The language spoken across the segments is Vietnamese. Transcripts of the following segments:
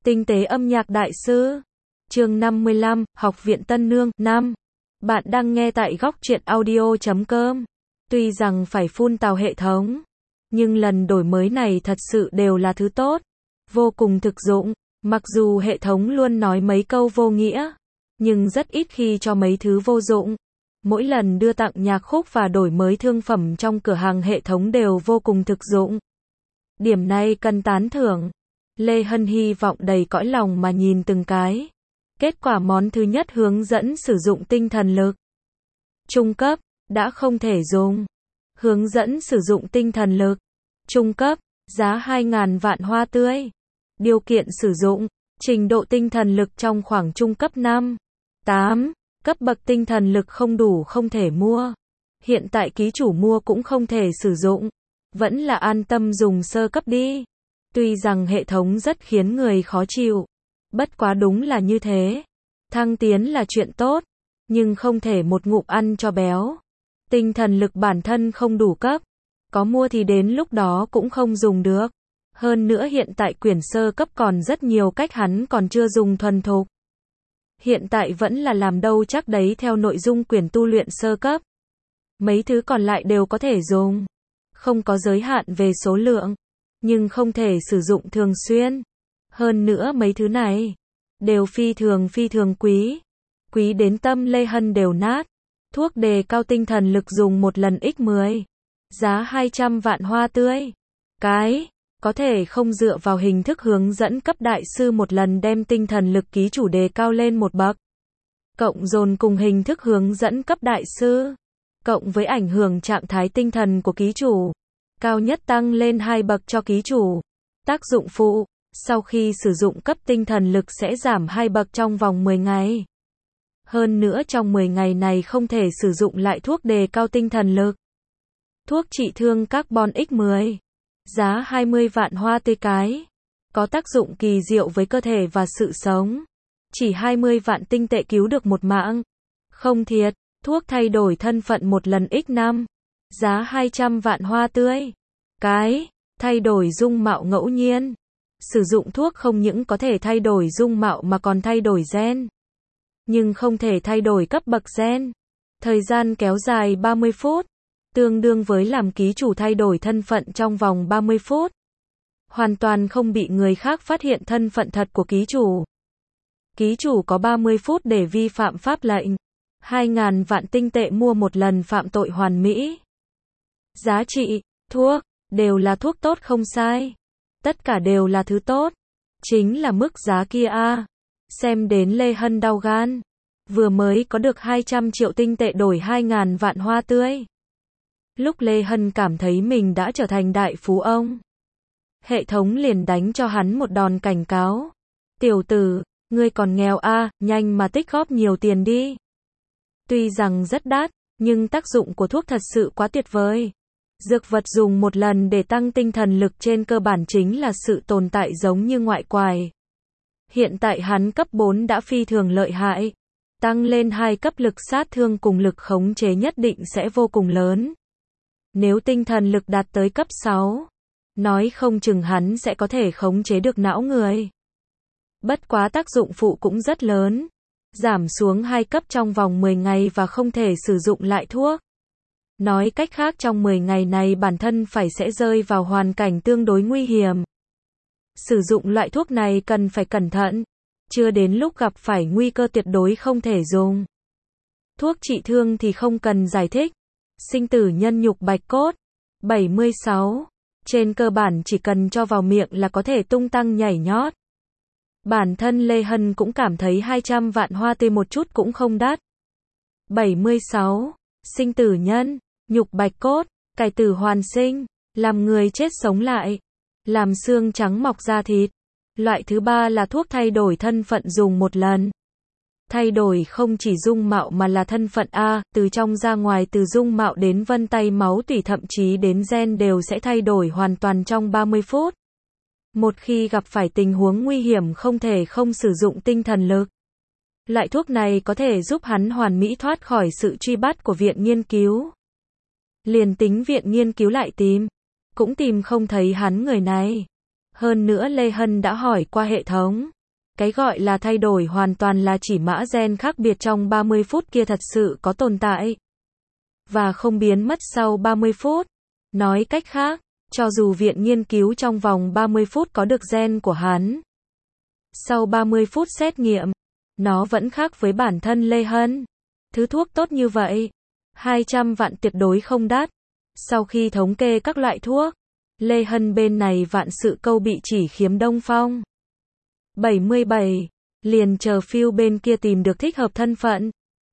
Tinh tế âm nhạc đại sư. Chương 55, Học viện Tân Nương, 5. Bạn đang nghe tại góc truyện audio.com. Tuy rằng phải phun tào hệ thống, nhưng lần đổi mới này thật sự đều là thứ tốt, vô cùng thực dụng. Mặc dù hệ thống luôn nói mấy câu vô nghĩa, nhưng rất ít khi cho mấy thứ vô dụng. Mỗi lần đưa tặng nhạc khúc và đổi mới thương phẩm trong cửa hàng hệ thống đều vô cùng thực dụng. Điểm này cần tán thưởng. Lê Hân hy vọng đầy cõi lòng mà nhìn từng cái. Kết quả món thứ nhất hướng dẫn sử dụng tinh thần lực. Trung cấp, đã không thể dùng. Hướng dẫn sử dụng tinh thần lực. Trung cấp, giá 2.000 vạn hoa tươi. Điều kiện sử dụng, trình độ tinh thần lực trong khoảng trung cấp 5, 8. Cấp bậc tinh thần lực không đủ không thể mua. Hiện tại ký chủ mua cũng không thể sử dụng. Vẫn là an tâm dùng sơ cấp đi. Tuy rằng hệ thống rất khiến người khó chịu. Bất quá đúng là như thế. Thăng tiến là chuyện tốt, nhưng không thể một ngụm ăn cho béo. Tinh thần lực bản thân không đủ cấp. Có mua thì đến lúc đó cũng không dùng được. Hơn nữa hiện tại quyển sơ cấp còn rất nhiều cách hắn còn chưa dùng thuần thục. Hiện tại vẫn là làm đâu chắc đấy theo nội dung quyển tu luyện sơ cấp. Mấy thứ còn lại đều có thể dùng. Không có giới hạn về số lượng, nhưng không thể sử dụng thường xuyên. Hơn nữa mấy thứ này đều phi thường quý. Quý đến tâm Lê Hân đều nát. Thuốc đề cao tinh thần lực dùng một lần x10. Giá 200 vạn hoa tươi. Cái có thể không dựa vào hình thức hướng dẫn cấp đại sư một lần đem tinh thần lực ký chủ đề cao lên một bậc. Cộng dồn cùng hình thức hướng dẫn cấp đại sư. Cộng với ảnh hưởng trạng thái tinh thần của ký chủ. Cao nhất tăng lên 2 bậc cho ký chủ. Tác dụng phụ, sau khi sử dụng cấp tinh thần lực sẽ giảm 2 bậc trong vòng 10 ngày. Hơn nữa trong 10 ngày này không thể sử dụng lại thuốc đề cao tinh thần lực. Thuốc trị thương carbon x10. Giá 20 vạn hoa tươi cái. Có tác dụng kỳ diệu với cơ thể và sự sống. Chỉ 20 vạn tinh tệ cứu được một mạng. Không thiệt. Thuốc thay đổi thân phận một lần x5. Giá 200 vạn hoa tươi. Cái. Thay đổi dung mạo ngẫu nhiên. Sử dụng thuốc không những có thể thay đổi dung mạo mà còn thay đổi gen. Nhưng không thể thay đổi cấp bậc gen. Thời gian kéo dài 30 phút. Tương đương với làm ký chủ thay đổi thân phận trong vòng 30 phút. Hoàn toàn không bị người khác phát hiện thân phận thật của ký chủ. Ký chủ có 30 phút để vi phạm pháp lệnh. 2.000 vạn tinh tệ mua một lần phạm tội hoàn mỹ. Giá trị, thuốc, đều là thuốc tốt không sai. Tất cả đều là thứ tốt. Chính là mức giá kia a. Xem đến Lê Hân đau gan. Vừa mới có được 200 triệu tinh tệ đổi 2.000 vạn hoa tươi. Lúc Lê Hân cảm thấy mình đã trở thành đại phú ông. Hệ thống liền đánh cho hắn một đòn cảnh cáo. Tiểu tử, ngươi còn nghèo a, nhanh mà tích góp nhiều tiền đi. Tuy rằng rất đắt, nhưng tác dụng của thuốc thật sự quá tuyệt vời. Dược vật dùng một lần để tăng tinh thần lực trên cơ bản chính là sự tồn tại giống như ngoại quải. Hiện tại hắn cấp 4 đã phi thường lợi hại. Tăng lên 2 cấp lực sát thương cùng lực khống chế nhất định sẽ vô cùng lớn. Nếu tinh thần lực đạt tới cấp 6, nói không chừng hắn sẽ có thể khống chế được não người. Bất quá tác dụng phụ cũng rất lớn. Giảm xuống 2 cấp trong vòng 10 ngày và không thể sử dụng lại thuốc. Nói cách khác trong 10 ngày này bản thân phải sẽ rơi vào hoàn cảnh tương đối nguy hiểm. Sử dụng loại thuốc này cần phải cẩn thận. Chưa đến lúc gặp phải nguy cơ tuyệt đối không thể dùng. Thuốc trị thương thì không cần giải thích. Sinh tử nhân nhục bạch cốt. 76. Trên cơ bản chỉ cần cho vào miệng là có thể tung tăng nhảy nhót. Bản thân Lê Hân cũng cảm thấy 200 vạn hoa tươi một chút cũng không đắt. 76. Sinh tử nhân, nhục bạch cốt, cải tử hoàn sinh, làm người chết sống lại, làm xương trắng mọc ra thịt. Loại thứ ba là thuốc thay đổi thân phận dùng một lần. Thay đổi không chỉ dung mạo mà là thân phận a, từ trong ra ngoài, từ dung mạo đến vân tay máu tủy thậm chí đến gen đều sẽ thay đổi hoàn toàn trong 30 phút. Một khi gặp phải tình huống nguy hiểm không thể không sử dụng tinh thần lực. Loại thuốc này có thể giúp hắn hoàn mỹ thoát khỏi sự truy bắt của viện nghiên cứu. Liền tính viện nghiên cứu lại tìm, cũng tìm không thấy hắn người này. Hơn nữa Lê Hân đã hỏi qua hệ thống. Cái gọi là thay đổi hoàn toàn là chỉ mã gen khác biệt trong 30 phút kia thật sự có tồn tại. Và không biến mất sau 30 phút. Nói cách khác, cho dù viện nghiên cứu trong vòng 30 phút có được gen của hắn. Sau 30 phút xét nghiệm, nó vẫn khác với bản thân Lê Hân. Thứ thuốc tốt như vậy, 200 vạn tuyệt đối không đắt. Sau khi thống kê các loại thuốc, Lê Hân bên này vạn sự câu bị chỉ khiếm Đông Phong. 77. Liền chờ Phil bên kia tìm được thích hợp thân phận.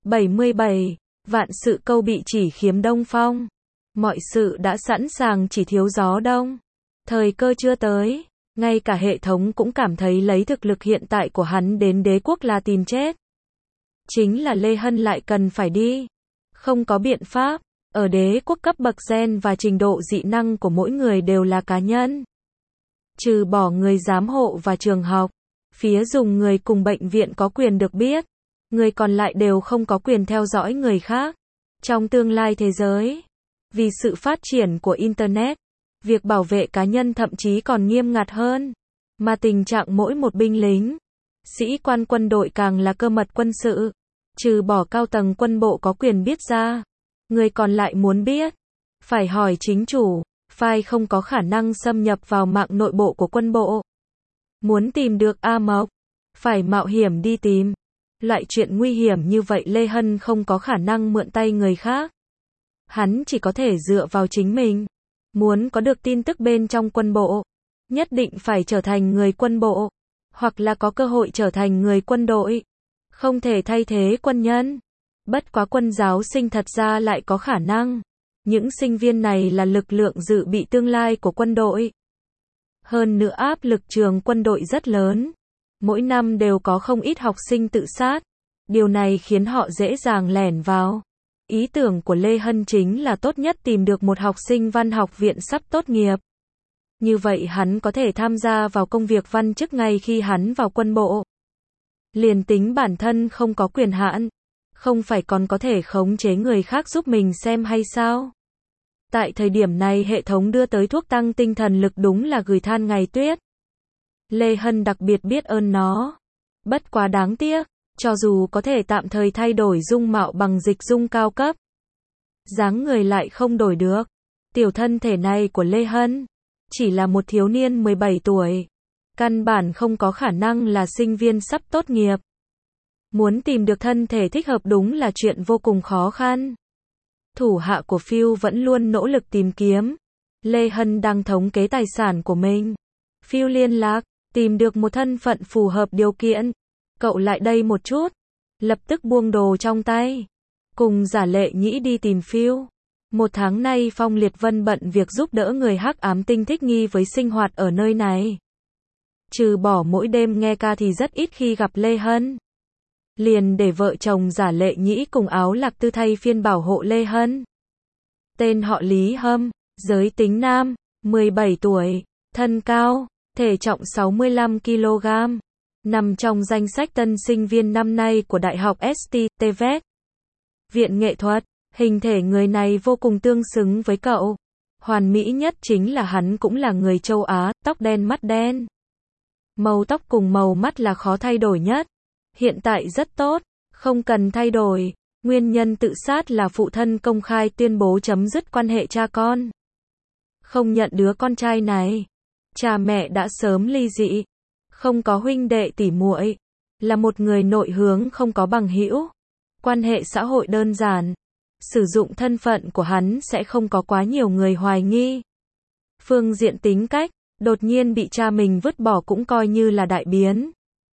77. Vạn sự câu bị chỉ khiếm Đông Phong. Mọi sự đã sẵn sàng chỉ thiếu gió đông. Thời cơ chưa tới. Ngay cả hệ thống cũng cảm thấy lấy thực lực hiện tại của hắn đến đế quốc là tìm chết. Chính là Lê Hân lại cần phải đi. Không có biện pháp. Ở đế quốc cấp bậc gen và trình độ dị năng của mỗi người đều là cá nhân. Trừ bỏ người giám hộ và trường học. Phía dùng người cùng bệnh viện có quyền được biết. Người còn lại đều không có quyền theo dõi người khác. Trong tương lai thế giới. Vì sự phát triển của Internet. Việc bảo vệ cá nhân thậm chí còn nghiêm ngặt hơn. Mà tình trạng mỗi một binh lính, sĩ quan quân đội càng là cơ mật quân sự. Trừ bỏ cao tầng quân bộ có quyền biết ra. Người còn lại muốn biết. Phải hỏi chính chủ. File không có khả năng xâm nhập vào mạng nội bộ của quân bộ. Muốn tìm được A Mộc. Phải mạo hiểm đi tìm. Loại chuyện nguy hiểm như vậy Lê Hân không có khả năng mượn tay người khác. Hắn chỉ có thể dựa vào chính mình. Muốn có được tin tức bên trong quân bộ, nhất định phải trở thành người quân bộ, hoặc là có cơ hội trở thành người quân đội. Không thể thay thế quân nhân. Bất quá quân giáo sinh thật ra lại có khả năng. Những sinh viên này là lực lượng dự bị tương lai của quân đội. Hơn nữa áp lực trường quân đội rất lớn. Mỗi năm đều có không ít học sinh tự sát. Điều này khiến họ dễ dàng lẻn vào. Ý tưởng của Lê Hân chính là tốt nhất tìm được một học sinh văn học viện sắp tốt nghiệp. Như vậy hắn có thể tham gia vào công việc văn chức ngay khi hắn vào quân bộ. Liền tính bản thân không có quyền hạn, không phải còn có thể khống chế người khác giúp mình xem hay sao? Tại thời điểm này hệ thống đưa tới thuốc tăng tinh thần lực đúng là gửi than ngày tuyết. Lê Hân đặc biệt biết ơn nó. Bất quá đáng tiếc. Cho dù có thể tạm thời thay đổi dung mạo bằng dịch dung cao cấp, dáng người lại không đổi được. Tiểu thân thể này của Lê Hân chỉ là một thiếu niên 17 tuổi, căn bản không có khả năng là sinh viên sắp tốt nghiệp. Muốn tìm được thân thể thích hợp đúng là chuyện vô cùng khó khăn. Thủ hạ của Phil vẫn luôn nỗ lực tìm kiếm. Lê Hân đang thống kê tài sản của mình. Phil liên lạc, tìm được một thân phận phù hợp điều kiện. Cậu lại đây một chút. Lập tức buông đồ trong tay. Cùng Giả Lệ Nhĩ đi tìm Phil. Một tháng nay Phong Liệt Vân bận việc giúp đỡ người hắc ám tinh thích nghi với sinh hoạt ở nơi này. Trừ bỏ mỗi đêm nghe ca thì rất ít khi gặp Lê Hân. Liền để vợ chồng Giả Lệ Nhĩ cùng Áo Lạc Tư thay phiên bảo hộ Lê Hân. Tên họ Lý Hâm, giới tính nam, 17 tuổi, thân cao, thể trọng 65 kg. Nằm trong danh sách tân sinh viên năm nay của Đại học St. TVET. Viện nghệ thuật, hình thể người này vô cùng tương xứng với cậu. Hoàn mỹ nhất chính là hắn cũng là người châu Á, tóc đen mắt đen. Màu tóc cùng màu mắt là khó thay đổi nhất. Hiện tại rất tốt, không cần thay đổi. Nguyên nhân tự sát là phụ thân công khai tuyên bố chấm dứt quan hệ cha con. Không nhận đứa con trai này. Cha mẹ đã sớm ly dị. Không có huynh đệ tỷ muội, là một người nội hướng không có bằng hữu. Quan hệ xã hội đơn giản. Sử dụng thân phận của hắn sẽ không có quá nhiều người hoài nghi. Phương diện tính cách, đột nhiên bị cha mình vứt bỏ cũng coi như là đại biến.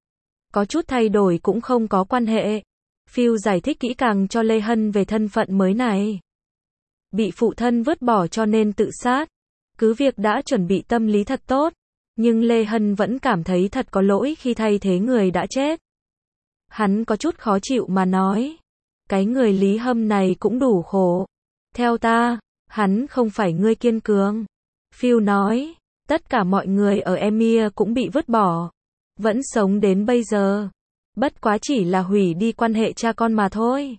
Có chút thay đổi cũng không có quan hệ. Phil giải thích kỹ càng cho Lê Hân về thân phận mới này. Bị phụ thân vứt bỏ cho nên tự sát. Cứ việc đã chuẩn bị tâm lý thật tốt. Nhưng Lê Hân vẫn cảm thấy thật có lỗi khi thay thế người đã chết. Hắn có chút khó chịu mà nói. Cái người Lý Hâm này cũng đủ khổ. Theo ta, hắn không phải người kiên cường. Phil nói, tất cả mọi người ở Emir cũng bị vứt bỏ. Vẫn sống đến bây giờ. Bất quá chỉ là hủy đi quan hệ cha con mà thôi.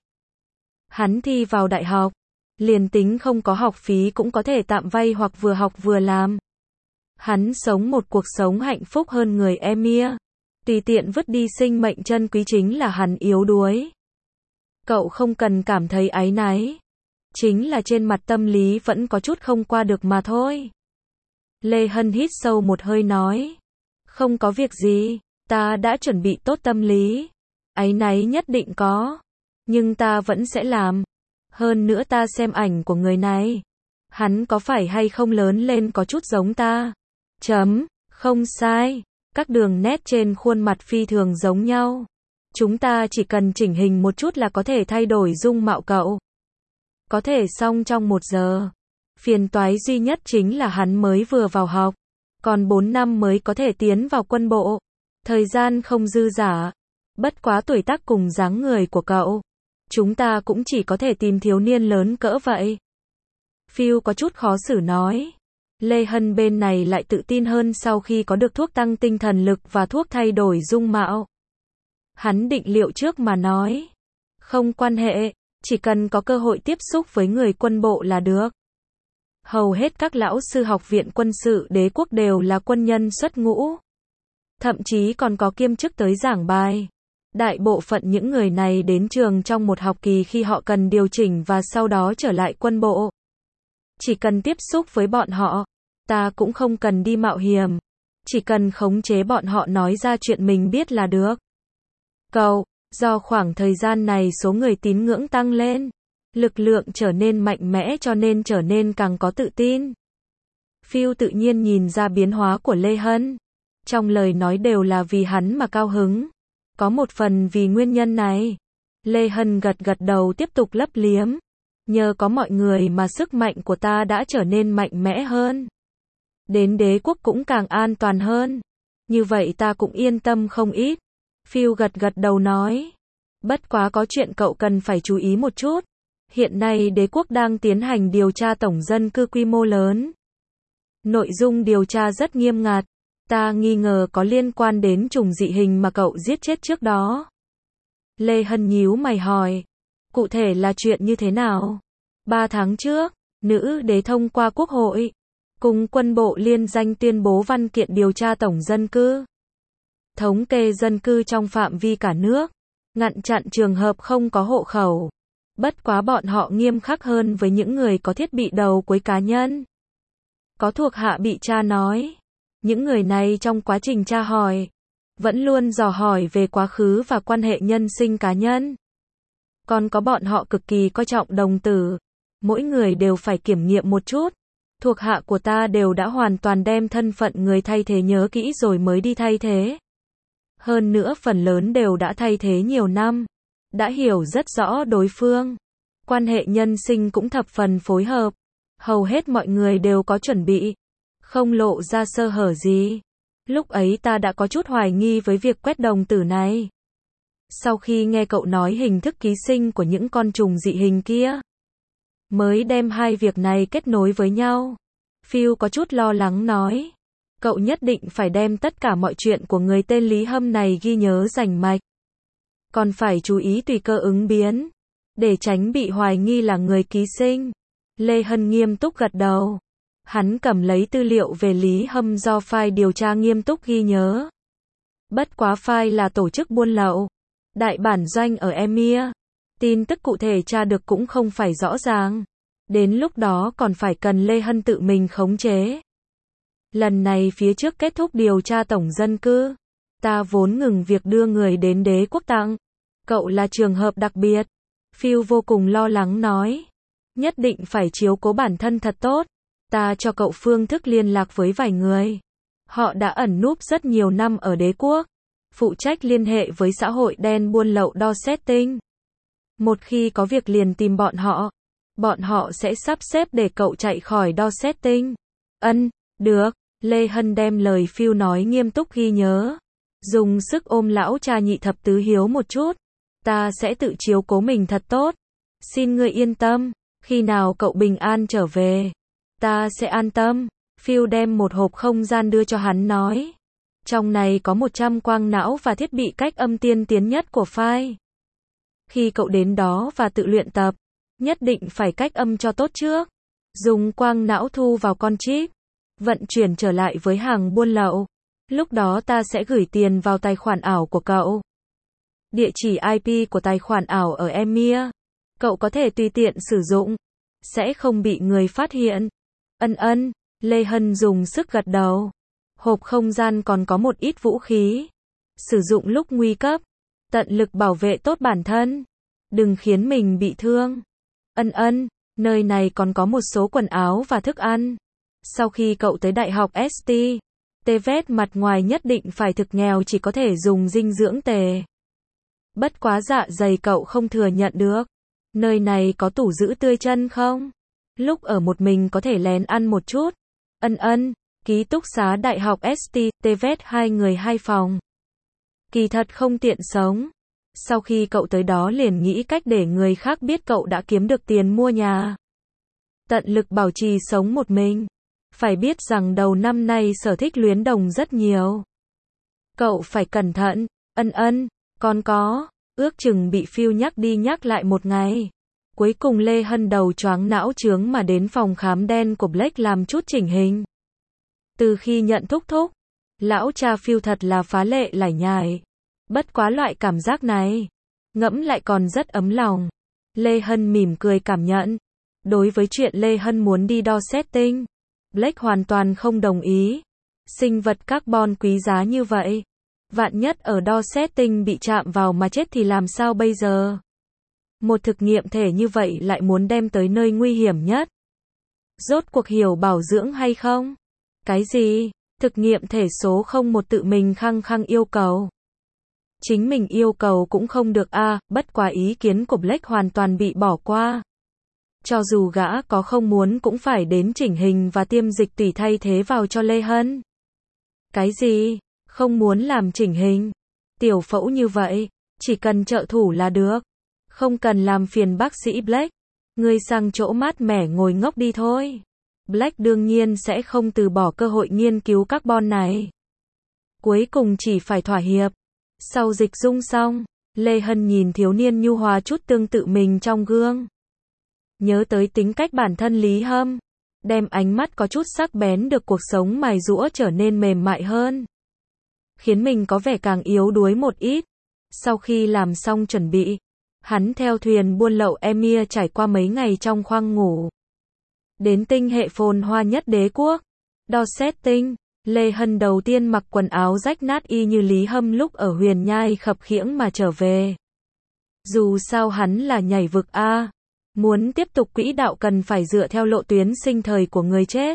Hắn thi vào đại học. Liền tính không có học phí cũng có thể tạm vay hoặc vừa học vừa làm. Hắn sống một cuộc sống hạnh phúc hơn người Emir. Tùy tiện vứt đi sinh mệnh chân quý chính là hắn yếu đuối. Cậu không cần cảm thấy áy náy. Chính là trên mặt tâm lý vẫn có chút không qua được mà thôi. Lê Hân hít sâu một hơi nói. Không có việc gì, ta đã chuẩn bị tốt tâm lý. Áy náy nhất định có. Nhưng ta vẫn sẽ làm. Hơn nữa ta xem ảnh của người này. Hắn có phải hay không lớn lên có chút giống ta? Không sai. Các đường nét trên khuôn mặt phi thường giống nhau. Chúng ta chỉ cần chỉnh hình một chút là có thể thay đổi dung mạo cậu. Có thể xong trong 1 giờ. Phiền toái duy nhất chính là hắn mới vừa vào học. Còn 4 năm mới có thể tiến vào quân bộ. Thời gian không dư dả. Bất quá tuổi tác cùng dáng người của cậu. Chúng ta cũng chỉ có thể tìm thiếu niên lớn cỡ vậy. Phil có chút khó xử nói. Lê Hân bên này lại tự tin hơn sau khi có được thuốc tăng tinh thần lực và thuốc thay đổi dung mạo. Hắn định liệu trước mà nói. Không quan hệ, chỉ cần có cơ hội tiếp xúc với người quân bộ là được. Hầu hết các lão sư học viện quân sự đế quốc đều là quân nhân xuất ngũ. Thậm chí còn có kiêm chức tới giảng bài. Đại bộ phận những người này đến trường trong một học kỳ khi họ cần điều chỉnh và sau đó trở lại quân bộ. Chỉ cần tiếp xúc với bọn họ, ta cũng không cần đi mạo hiểm. Chỉ cần khống chế bọn họ nói ra chuyện mình biết là được. Cậu, do khoảng thời gian này số người tín ngưỡng tăng lên, lực lượng trở nên mạnh mẽ cho nên trở nên càng có tự tin. Phil tự nhiên nhìn ra biến hóa của Lê Hân. Trong lời nói đều là vì hắn mà cao hứng. Có một phần vì nguyên nhân này. Lê Hân gật gật đầu tiếp tục lấp liếm. Nhờ có mọi người mà sức mạnh của ta đã trở nên mạnh mẽ hơn. Đến đế quốc cũng càng an toàn hơn. Như vậy ta cũng yên tâm không ít. Phil gật gật đầu nói. Bất quá có chuyện cậu cần phải chú ý một chút. Hiện nay đế quốc đang tiến hành điều tra tổng dân cư quy mô lớn. Nội dung điều tra rất nghiêm ngặt. Ta nghi ngờ có liên quan đến chủng dị hình mà cậu giết chết trước đó. Lê Hân nhíu mày hỏi. Cụ thể là chuyện như thế nào? 3 tháng trước, nữ đế thông qua quốc hội, cùng quân bộ liên danh tuyên bố văn kiện điều tra tổng dân cư. Thống kê dân cư trong phạm vi cả nước, ngăn chặn trường hợp không có hộ khẩu. Bất quá bọn họ nghiêm khắc hơn với những người có thiết bị đầu cuối cá nhân. Có thuộc hạ bị tra nói. Những người này trong quá trình tra hỏi, vẫn luôn dò hỏi về quá khứ và quan hệ nhân sinh cá nhân. Còn có bọn họ cực kỳ coi trọng đồng tử. Mỗi người đều phải kiểm nghiệm một chút. Thuộc hạ của ta đều đã hoàn toàn đem thân phận người thay thế nhớ kỹ rồi mới đi thay thế. Hơn nữa phần lớn đều đã thay thế nhiều năm. Đã hiểu rất rõ đối phương. Quan hệ nhân sinh cũng thập phần phối hợp. Hầu hết mọi người đều có chuẩn bị. Không lộ ra sơ hở gì. Lúc ấy ta đã có chút hoài nghi với việc quét đồng tử này. Sau khi nghe cậu nói hình thức ký sinh của những con trùng dị hình kia, mới đem hai việc này kết nối với nhau. Phil có chút lo lắng nói. Cậu nhất định phải đem tất cả mọi chuyện của người tên Lý Hâm này ghi nhớ rành mạch. Còn phải chú ý tùy cơ ứng biến. Để tránh bị hoài nghi là người ký sinh. Lê Hân nghiêm túc gật đầu. Hắn cầm lấy tư liệu về Lý Hâm do file điều tra nghiêm túc ghi nhớ. Bất quá file là tổ chức buôn lậu. Đại bản doanh ở Emir. Tin tức cụ thể tra được cũng không phải rõ ràng. Đến lúc đó còn phải cần Lê Hân tự mình khống chế. Lần này phía trước kết thúc điều tra tổng dân cư. Ta vốn ngừng việc đưa người đến đế quốc tặng. Cậu là trường hợp đặc biệt. Phil vô cùng lo lắng nói. Nhất định phải chiếu cố bản thân thật tốt. Ta cho cậu phương thức liên lạc với vài người. Họ đã ẩn núp rất nhiều năm ở đế quốc. Phụ trách liên hệ với xã hội đen buôn lậu đo setting. Một khi có việc liền tìm bọn họ. Bọn họ sẽ sắp xếp để cậu chạy khỏi đo setting. Được. Lê Hân đem lời Phil nói nghiêm túc ghi nhớ. Dùng sức ôm lão cha nhị thập tứ hiếu một chút. Ta sẽ tự chiếu cố mình thật tốt. Xin ngươi yên tâm. Khi nào cậu bình an trở về, ta sẽ an tâm. Phil đem một hộp không gian đưa cho hắn nói. Trong này có 100 quang não và thiết bị cách âm tiên tiến nhất của file. Khi cậu đến đó và tự luyện tập, nhất định phải cách âm cho tốt trước. Dùng quang não thu vào con chip. Vận chuyển trở lại với hàng buôn lậu. Lúc đó ta sẽ gửi tiền vào tài khoản ảo của cậu. Địa chỉ IP của tài khoản ảo ở Emir. Cậu có thể tùy tiện sử dụng. Sẽ không bị người phát hiện. Ân. Lê Hân dùng sức gật đầu. Hộp không gian còn có một ít vũ khí. Sử dụng lúc nguy cấp. Tận lực bảo vệ tốt bản thân. Đừng khiến mình bị thương. Ân. Nơi này còn có một số quần áo và thức ăn. Sau khi cậu tới đại học ST, TVET mặt ngoài nhất định phải thực nghèo, chỉ có thể dùng dinh dưỡng tề. Bất quá dạ dày cậu không thừa nhận được. Nơi này có tủ giữ tươi chân không? Lúc ở một mình có thể lén ăn một chút. Ân. Ký túc xá đại học ST, TVET 2 người 2 phòng. Kỳ thật không tiện sống. Sau khi cậu tới đó liền nghĩ cách để người khác biết cậu đã kiếm được tiền mua nhà. Tận lực bảo trì sống một mình. Phải biết rằng đầu năm nay sở thích luyến đồng rất nhiều. Cậu phải cẩn thận. Ân. Còn có, ước chừng bị Phil nhắc đi nhắc lại một ngày. Cuối cùng Lê Hân đầu choáng não chướng mà đến phòng khám đen của Blake làm chút chỉnh hình. Từ khi nhận thúc, lão cha Phil thật là phá lệ lải nhải. Bất quá loại cảm giác này, ngẫm lại còn rất ấm lòng. Lê Hân mỉm cười cảm nhận. Đối với chuyện Lê Hân muốn đi đo setting, Blake hoàn toàn không đồng ý. Sinh vật carbon quý giá như vậy, vạn nhất ở đo setting bị chạm vào mà chết thì làm sao bây giờ? Một thực nghiệm thể như vậy lại muốn đem tới nơi nguy hiểm nhất. Rốt cuộc hiểu bảo dưỡng hay không? Cái gì? Thực nghiệm thể số 01 tự mình khăng khăng yêu cầu. Chính mình yêu cầu cũng không được bất quá ý kiến của Blake hoàn toàn bị bỏ qua. Cho dù gã có không muốn cũng phải đến chỉnh hình và tiêm dịch tủy thay thế vào cho Lê Hân. Cái gì? Không muốn làm chỉnh hình? Tiểu phẫu như vậy, chỉ cần trợ thủ là được. Không cần làm phiền bác sĩ Blake. Ngươi sang chỗ mát mẻ ngồi ngốc đi thôi. Blake đương nhiên sẽ không từ bỏ cơ hội nghiên cứu carbon này. Cuối cùng chỉ phải thỏa hiệp. Sau dịch dung xong, Lê Hân nhìn thiếu niên nhu hòa chút tương tự mình trong gương. Nhớ tới tính cách bản thân Lý Hâm, đem ánh mắt có chút sắc bén được cuộc sống mài giũa trở nên mềm mại hơn. Khiến mình có vẻ càng yếu đuối một ít. Sau khi làm xong chuẩn bị, hắn theo thuyền buôn lậu Emir trải qua mấy ngày trong khoang ngủ. Đến tinh hệ phồn hoa nhất đế quốc, đo setting, Lê Hân đầu tiên mặc quần áo rách nát y như Lý Hâm lúc ở Huyền Nhai khập khiễng mà trở về. Dù sao hắn là nhảy vực muốn tiếp tục quỹ đạo cần phải dựa theo lộ tuyến sinh thời của người chết.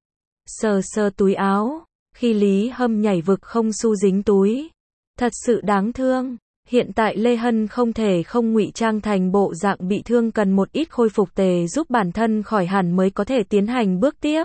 Sờ túi áo, khi Lý Hâm nhảy vực không xu dính túi. Thật sự đáng thương. Hiện tại Lê Hân không thể không ngụy trang thành bộ dạng bị thương, cần một ít khôi phục tề giúp bản thân khỏi hẳn mới có thể tiến hành bước tiếp.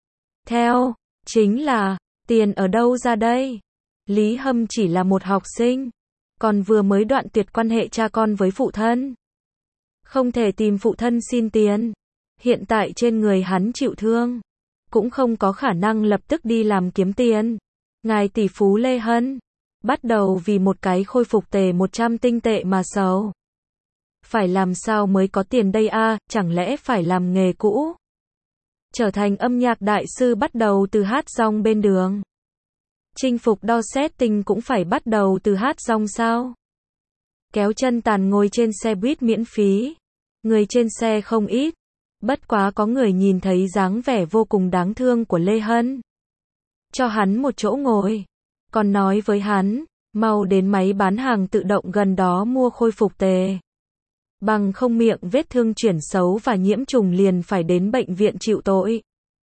Theo, chính là, tiền ở đâu ra đây? Lý Hâm chỉ là một học sinh, còn vừa mới đoạn tuyệt quan hệ cha con với phụ thân. Không thể tìm phụ thân xin tiền. Hiện tại trên người hắn chịu thương, cũng không có khả năng lập tức đi làm kiếm tiền. Ngài tỷ phú Lê Hân bắt đầu vì một cái khôi phục tề 100 tinh tệ mà sầu. Phải làm sao mới có tiền đây chẳng lẽ phải làm nghề cũ? Trở thành âm nhạc đại sư bắt đầu từ hát rong bên đường. Chinh phục đo setting cũng phải bắt đầu từ hát rong sao? Kéo chân tàn ngồi trên xe buýt miễn phí. Người trên xe không ít. Bất quá có người nhìn thấy dáng vẻ vô cùng đáng thương của Lê Hân. Cho hắn một chỗ ngồi. Còn nói với hắn, mau đến máy bán hàng tự động gần đó mua khôi phục tề. Bằng không miệng vết thương chuyển xấu và nhiễm trùng liền phải đến bệnh viện chịu tội.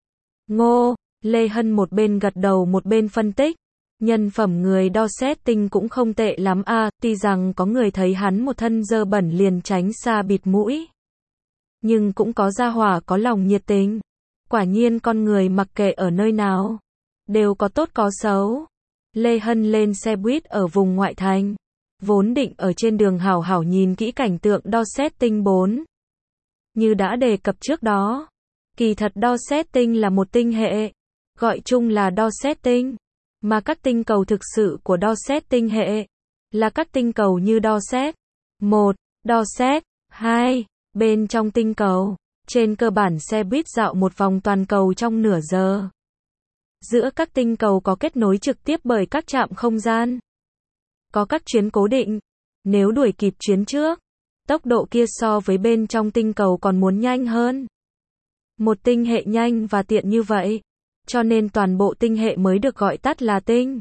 Ngô, Lê Hân một bên gật đầu một bên phân tích. Nhân phẩm người đo setting cũng không tệ lắm tuy rằng có người thấy hắn một thân dơ bẩn liền tránh xa bịt mũi. Nhưng cũng có gia hỏa có lòng nhiệt tình. Quả nhiên con người mặc kệ ở nơi nào, đều có tốt có xấu. Lê Hân lên xe buýt ở vùng ngoại thành. Vốn định ở trên đường hảo hảo nhìn kỹ cảnh tượng đo setting 4. Như đã đề cập trước đó, kỳ thật đo setting là một tinh hệ, gọi chung là đo setting. Mà các tinh cầu thực sự của đo setting hệ là các tinh cầu như đo set 1, đo set 2. Bên trong tinh cầu, trên cơ bản xe buýt dạo một vòng toàn cầu trong nửa giờ. Giữa các tinh cầu có kết nối trực tiếp bởi các trạm không gian. Có các chuyến cố định. Nếu đuổi kịp chuyến trước, tốc độ kia so với bên trong tinh cầu còn muốn nhanh hơn. Một tinh hệ nhanh và tiện như vậy, cho nên toàn bộ tinh hệ mới được gọi tắt là tinh.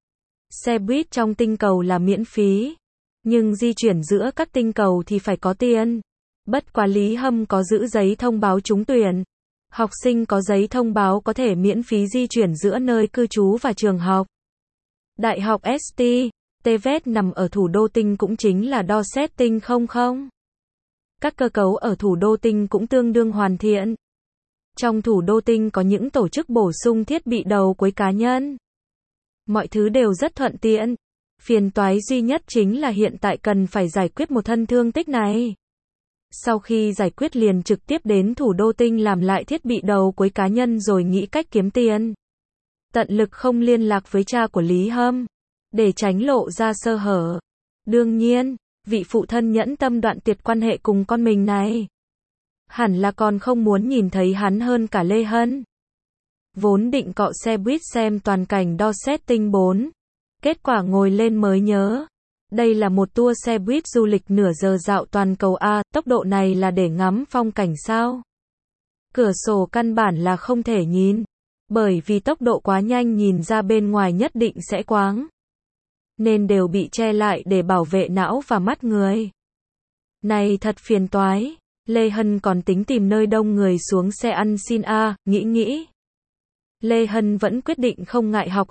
Xe buýt trong tinh cầu là miễn phí, nhưng di chuyển giữa các tinh cầu thì phải có tiền. Bất quá Lý Hâm có giữ giấy thông báo trúng tuyển. Học sinh có giấy thông báo có thể miễn phí di chuyển giữa nơi cư trú và trường học. Đại học St. TVET nằm ở thủ đô tinh cũng chính là Dorset tinh không. Các cơ cấu ở thủ đô tinh cũng tương đương hoàn thiện. Trong thủ đô tinh có những tổ chức bổ sung thiết bị đầu cuối cá nhân. Mọi thứ đều rất thuận tiện. Phiền toái duy nhất chính là hiện tại cần phải giải quyết một thân thương tích này. Sau khi giải quyết liền trực tiếp đến thủ đô tinh làm lại thiết bị đầu cuối cá nhân rồi nghĩ cách kiếm tiền. Tận lực không liên lạc với cha của Lý Hâm, để tránh lộ ra sơ hở. Đương nhiên, vị phụ thân nhẫn tâm đoạn tuyệt quan hệ cùng con mình này, hẳn là còn không muốn nhìn thấy hắn hơn cả Lê Hân. Vốn định cọ xe buýt xem toàn cảnh Dorset tinh 4. Kết quả ngồi lên mới nhớ. Đây là một tour xe buýt du lịch nửa giờ dạo toàn cầu A, tốc độ này là để ngắm phong cảnh sao? Cửa sổ căn bản là không thể nhìn. Bởi vì tốc độ quá nhanh nhìn ra bên ngoài nhất định sẽ quáng. Nên đều bị che lại để bảo vệ não và mắt người. Này thật phiền toái. Lê Hân còn tính tìm nơi đông người xuống xe ăn xin nghĩ. Lê Hân vẫn quyết định không ngại học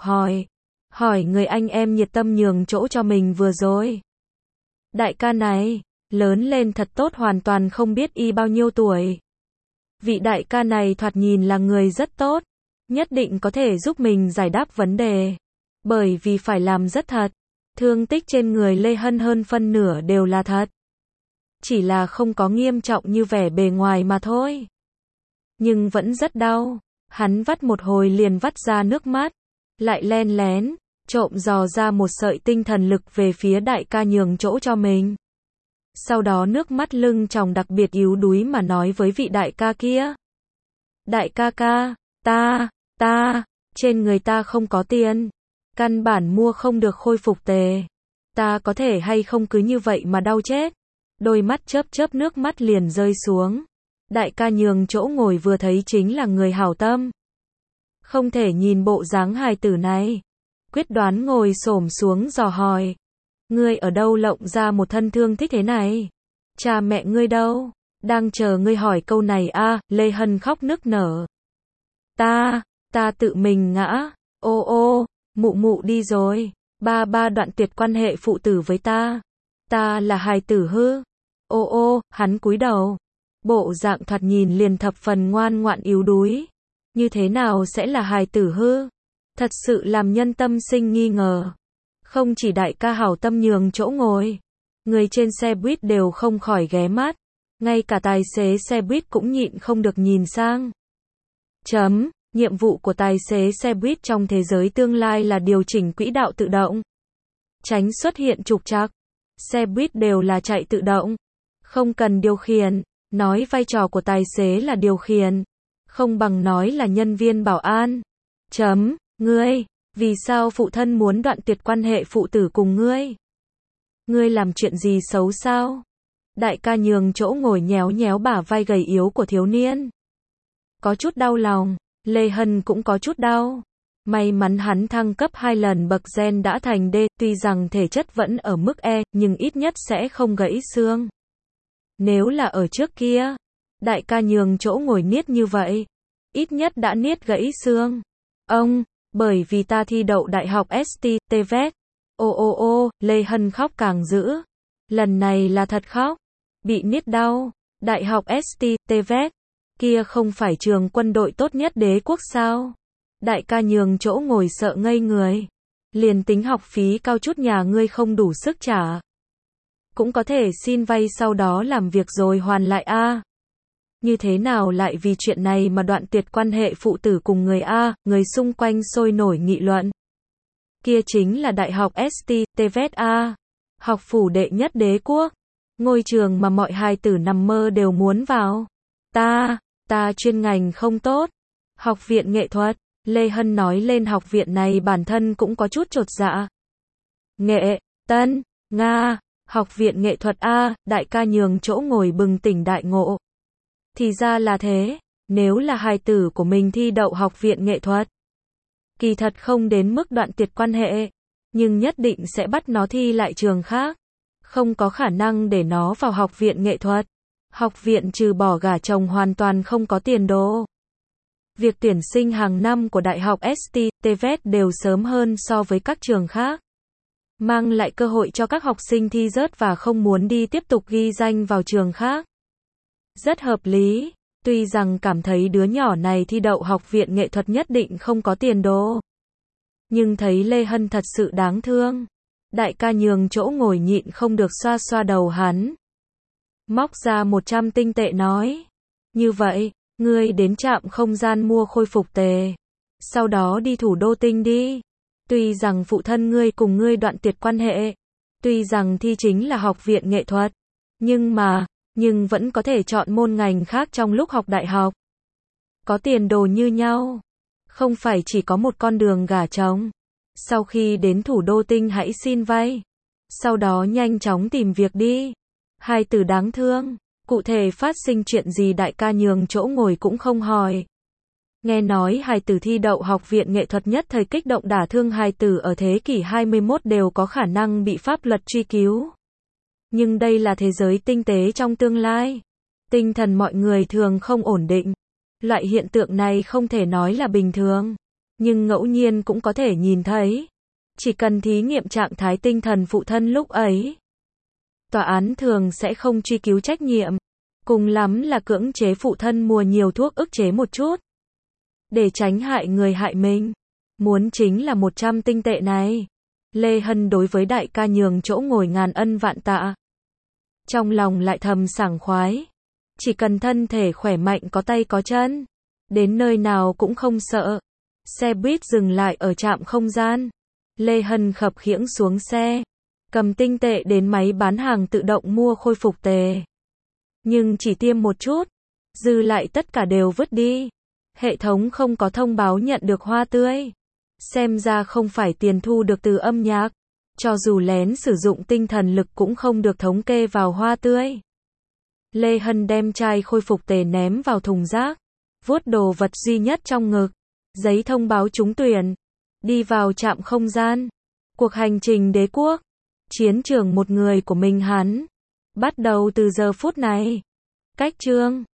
hỏi người anh em nhiệt tâm nhường chỗ cho mình vừa rồi. Đại ca này, lớn lên thật tốt hoàn toàn không biết y bao nhiêu tuổi. Vị đại ca này thoạt nhìn là người rất tốt, nhất định có thể giúp mình giải đáp vấn đề. Bởi vì phải làm rất thật, thương tích trên người Lê Hân hơn phân nửa đều là thật. Chỉ là không có nghiêm trọng như vẻ bề ngoài mà thôi. Nhưng vẫn rất đau, hắn vắt một hồi liền vắt ra nước mắt, lại len lén trộm dò ra một sợi tinh thần lực về phía đại ca nhường chỗ cho mình. Sau đó nước mắt lưng tròng đặc biệt yếu đuối mà nói với vị đại ca kia. Đại ca ca, ta, trên người ta không có tiền. Căn bản mua không được khôi phục tề. Ta có thể hay không cứ như vậy mà đau chết. Đôi mắt chớp nước mắt liền rơi xuống. Đại ca nhường chỗ ngồi vừa thấy chính là người hảo tâm. Không thể nhìn bộ dáng hài tử này. Quyết đoán ngồi xổm xuống dò hỏi. Ngươi ở đâu lộng ra một thân thương thích thế này? Cha mẹ ngươi đâu? Đang chờ ngươi hỏi câu này Lê Hân khóc nức nở. Ta tự mình ngã. Ô, mụ đi rồi. Ba đoạn tuyệt quan hệ phụ tử với ta. Ta là hài tử hư. Ô, hắn cúi đầu. Bộ dạng thoạt nhìn liền thập phần ngoan ngoãn yếu đuối. Như thế nào sẽ là hài tử hư? Thật sự làm nhân tâm sinh nghi ngờ. Không chỉ đại ca hảo tâm nhường chỗ ngồi, người trên xe buýt đều không khỏi ghé mắt. Ngay cả tài xế xe buýt cũng nhịn không được nhìn sang. Nhiệm vụ của tài xế xe buýt trong thế giới tương lai là điều chỉnh quỹ đạo tự động. Tránh xuất hiện trục trặc. Xe buýt đều là chạy tự động. Không cần điều khiển. Nói vai trò của tài xế là điều khiển. Không bằng nói là nhân viên bảo an. Ngươi, vì sao phụ thân muốn đoạn tuyệt quan hệ phụ tử cùng ngươi? Ngươi làm chuyện gì xấu sao? Đại ca nhường chỗ ngồi nhéo bả vai gầy yếu của thiếu niên. Có chút đau lòng, Lê Hân cũng có chút đau. May mắn hắn thăng cấp 2 lần bậc gen đã thành D, tuy rằng thể chất vẫn ở mức E, nhưng ít nhất sẽ không gãy xương. Nếu là ở trước kia, đại ca nhường chỗ ngồi niết như vậy, ít nhất đã niết gãy xương. Bởi vì ta thi đậu đại học St. TVET. Lê Hân khóc càng dữ. Lần này là thật khóc. Bị niết đau. Đại học St. TVET. Kia không phải trường quân đội tốt nhất đế quốc sao? Đại ca nhường chỗ ngồi sợ ngây người. Liền tính học phí cao chút nhà ngươi không đủ sức trả. Cũng có thể xin vay sau đó làm việc rồi hoàn lại Như thế nào lại vì chuyện này mà đoạn tuyệt quan hệ phụ tử cùng người người xung quanh sôi nổi nghị luận. Kia chính là đại học St. TVET học phủ đệ nhất đế quốc. Ngôi trường mà mọi hài tử nằm mơ đều muốn vào. Ta chuyên ngành không tốt. Học viện nghệ thuật. Lê Hân nói lên học viện này bản thân cũng có chút chột dạ. Nghệ, Tân, Nga, học viện nghệ thuật A, đại ca nhường chỗ ngồi bừng tỉnh đại ngộ. Thì ra là thế, nếu là hài tử của mình thi đậu học viện nghệ thuật. Kỳ thật không đến mức đoạn tuyệt quan hệ, nhưng nhất định sẽ bắt nó thi lại trường khác. Không có khả năng để nó vào học viện nghệ thuật. Học viện trừ bỏ gả chồng hoàn toàn không có tiền đồ. Việc tuyển sinh hàng năm của Đại học ST, TVET đều sớm hơn so với các trường khác. Mang lại cơ hội cho các học sinh thi rớt và không muốn đi tiếp tục ghi danh vào trường khác. Rất hợp lý, tuy rằng cảm thấy đứa nhỏ này thi đậu học viện nghệ thuật nhất định không có tiền đồ. Nhưng thấy Lê Hân thật sự đáng thương. Đại ca nhường chỗ ngồi nhịn không được xoa xoa đầu hắn. Móc ra 100 tinh tệ nói. Như vậy, ngươi đến trạm không gian mua khôi phục tề. Sau đó đi thủ đô tinh đi. Tuy rằng phụ thân ngươi cùng ngươi đoạn tuyệt quan hệ. Tuy rằng thi chính là học viện nghệ thuật. Nhưng vẫn có thể chọn môn ngành khác trong lúc học đại học. Có tiền đồ như nhau. Không phải chỉ có một con đường gả chồng. Sau khi đến thủ đô tinh hãy xin vay. Sau đó nhanh chóng tìm việc đi. Hai từ đáng thương. Cụ thể phát sinh chuyện gì đại ca nhường chỗ ngồi cũng không hỏi. Nghe nói hài tử thi đậu học viện nghệ thuật nhất thời kích động đả thương hài tử ở thế kỷ 21 đều có khả năng bị pháp luật truy cứu. Nhưng đây là thế giới tinh tế trong tương lai. Tinh thần mọi người thường không ổn định. Loại hiện tượng này không thể nói là bình thường. Nhưng ngẫu nhiên cũng có thể nhìn thấy. Chỉ cần thí nghiệm trạng thái tinh thần phụ thân lúc ấy. Tòa án thường sẽ không truy cứu trách nhiệm. Cùng lắm là cưỡng chế phụ thân mua nhiều thuốc ức chế một chút. Để tránh hại người hại mình. Muốn chính là 100 tinh tệ này. Lê Hân đối với đại ca nhường chỗ ngồi ngàn ân vạn tạ. Trong lòng lại thầm sảng khoái. Chỉ cần thân thể khỏe mạnh có tay có chân. Đến nơi nào cũng không sợ. Xe buýt dừng lại ở trạm không gian. Lê Hân khập khiễng xuống xe. Cầm tinh tệ đến máy bán hàng tự động mua khôi phục tề. Nhưng chỉ tiêm một chút. Dư lại tất cả đều vứt đi. Hệ thống không có thông báo nhận được hoa tươi. Xem ra không phải tiền thu được từ âm nhạc. Cho dù lén sử dụng tinh thần lực cũng không được thống kê vào hoa tươi. Lê Hân đem chai khôi phục tề ném vào thùng rác. Vuốt đồ vật duy nhất trong ngực. Giấy thông báo trúng tuyển. Đi vào trạm không gian. Cuộc hành trình đế quốc. Chiến trường một người của mình hắn. Bắt đầu từ giờ phút này. Cách chương